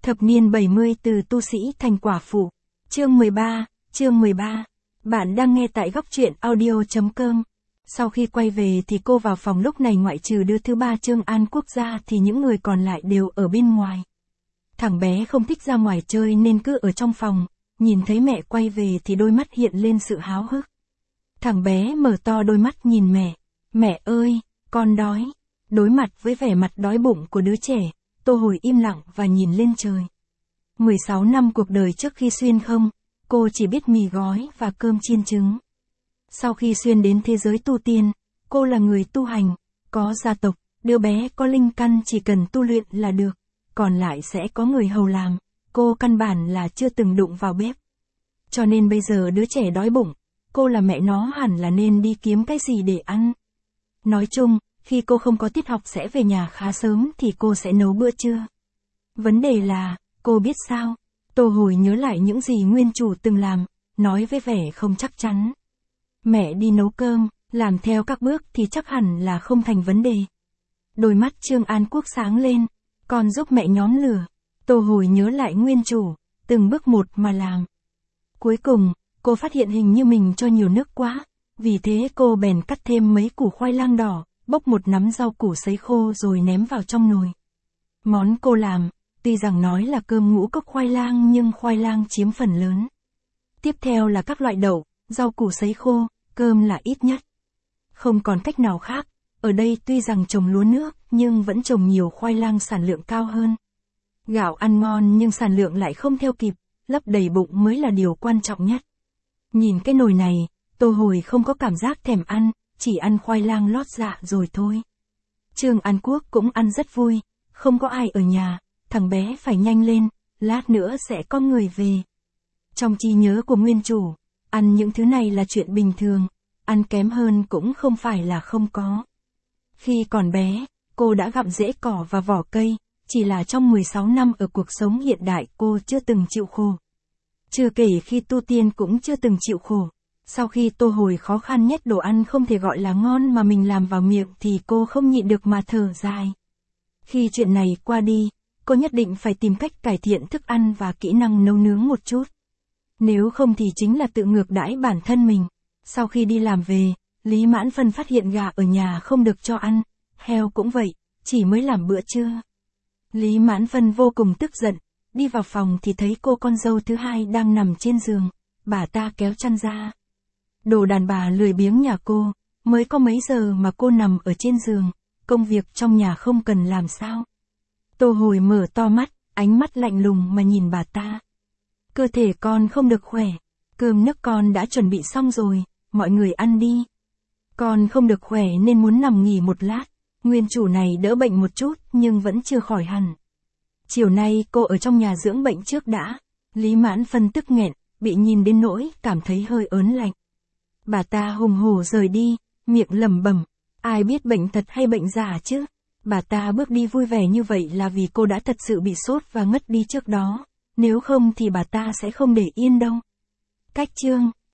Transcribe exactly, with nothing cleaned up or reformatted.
Thập niên bảy mươi từ tu sĩ thành quả phụ. Chương mười ba, chương mười ba. Bạn đang nghe tại góc truyện audio chấm com. Sau khi quay về thì cô vào phòng, lúc này ngoại trừ đứa thứ ba Trương An Quốc ra thì những người còn lại đều ở bên ngoài. Thằng bé không thích ra ngoài chơi nên cứ ở trong phòng, nhìn thấy mẹ quay về thì đôi mắt hiện lên sự háo hức. Thằng bé mở to đôi mắt nhìn mẹ. Mẹ ơi, con đói. Đối mặt với vẻ mặt đói bụng của đứa trẻ, Tô Hồi im lặng và nhìn lên trời. mười sáu năm cuộc đời trước khi Xuyên không, cô chỉ biết mì gói và cơm chiên trứng. Sau khi Xuyên đến thế giới tu tiên, cô là người tu hành, có gia tộc, đứa bé có linh căn chỉ cần tu luyện là được, còn lại sẽ có người hầu làm, cô căn bản là chưa từng đụng vào bếp. Cho nên bây giờ đứa trẻ đói bụng, cô là mẹ nó hẳn là nên đi kiếm cái gì để ăn. Nói chung, khi cô không có tiết học sẽ về nhà khá sớm thì cô sẽ nấu bữa trưa. Vấn đề là, cô biết sao? Tô Hồi nhớ lại những gì nguyên chủ từng làm, nói với vẻ không chắc chắn. Mẹ đi nấu cơm, làm theo các bước thì chắc hẳn là không thành vấn đề. Đôi mắt Trương An Quốc sáng lên, con giúp mẹ nhóm lửa. Tô Hồi nhớ lại nguyên chủ, từng bước một mà làm. Cuối cùng, cô phát hiện hình như mình cho nhiều nước quá, vì thế cô bèn cắt thêm mấy củ khoai lang đỏ, bốc một nắm rau củ sấy khô rồi ném vào trong nồi. Món cô làm, tuy rằng nói là cơm ngũ cốc khoai lang nhưng khoai lang chiếm phần lớn. Tiếp theo là các loại đậu, rau củ sấy khô, cơm là ít nhất. Không còn cách nào khác, ở đây tuy rằng trồng lúa nước nhưng vẫn trồng nhiều khoai lang, sản lượng cao hơn. Gạo ăn ngon nhưng sản lượng lại không theo kịp, lấp đầy bụng mới là điều quan trọng nhất. Nhìn cái nồi này, Tô Hồi không có cảm giác thèm ăn, chỉ ăn khoai lang lót dạ rồi thôi. Trương An Quốc cũng ăn rất vui, không có ai ở nhà, thằng bé phải nhanh lên, lát nữa sẽ có người về. Trong trí nhớ của nguyên chủ, ăn những thứ này là chuyện bình thường, ăn kém hơn cũng không phải là không có. Khi còn bé, cô đã gặm rễ cỏ và vỏ cây, chỉ là trong mười sáu năm ở cuộc sống hiện đại cô chưa từng chịu khổ. Chưa kể khi tu tiên cũng chưa từng chịu khổ. Sau khi Tô Hồi khó khăn nhất đồ ăn không thể gọi là ngon mà mình làm vào miệng thì cô không nhịn được mà thở dài. Khi chuyện này qua đi, cô nhất định phải tìm cách cải thiện thức ăn và kỹ năng nấu nướng một chút. Nếu không thì chính là tự ngược đãi bản thân mình. Sau khi đi làm về, Lý Mãn Phân phát hiện gà ở nhà không được cho ăn, heo cũng vậy, chỉ mới làm bữa trưa. Lý Mãn Phân vô cùng tức giận, đi vào phòng thì thấy cô con dâu thứ hai đang nằm trên giường, bà ta kéo chăn ra. Đồ đàn bà lười biếng nhà cô, mới có mấy giờ mà cô nằm ở trên giường, công việc trong nhà không cần làm sao? Tô Hồi mở to mắt, ánh mắt lạnh lùng mà nhìn bà ta. Cơ thể con không được khỏe, cơm nước con đã chuẩn bị xong rồi, mọi người ăn đi. Con không được khỏe nên muốn nằm nghỉ một lát, nguyên chủ này đỡ bệnh một chút nhưng vẫn chưa khỏi hẳn. Chiều nay cô ở trong nhà dưỡng bệnh trước đã. Lý Mãn Phân tức nghẹn, bị nhìn đến nỗi cảm thấy hơi ớn lạnh. Bà ta hùng hổ rời đi, miệng lẩm bẩm, ai biết bệnh thật hay bệnh giả chứ? Bà ta bước đi vui vẻ như vậy là vì cô đã thật sự bị sốt và ngất đi trước đó, nếu không thì bà ta sẽ không để yên đâu. Cách chương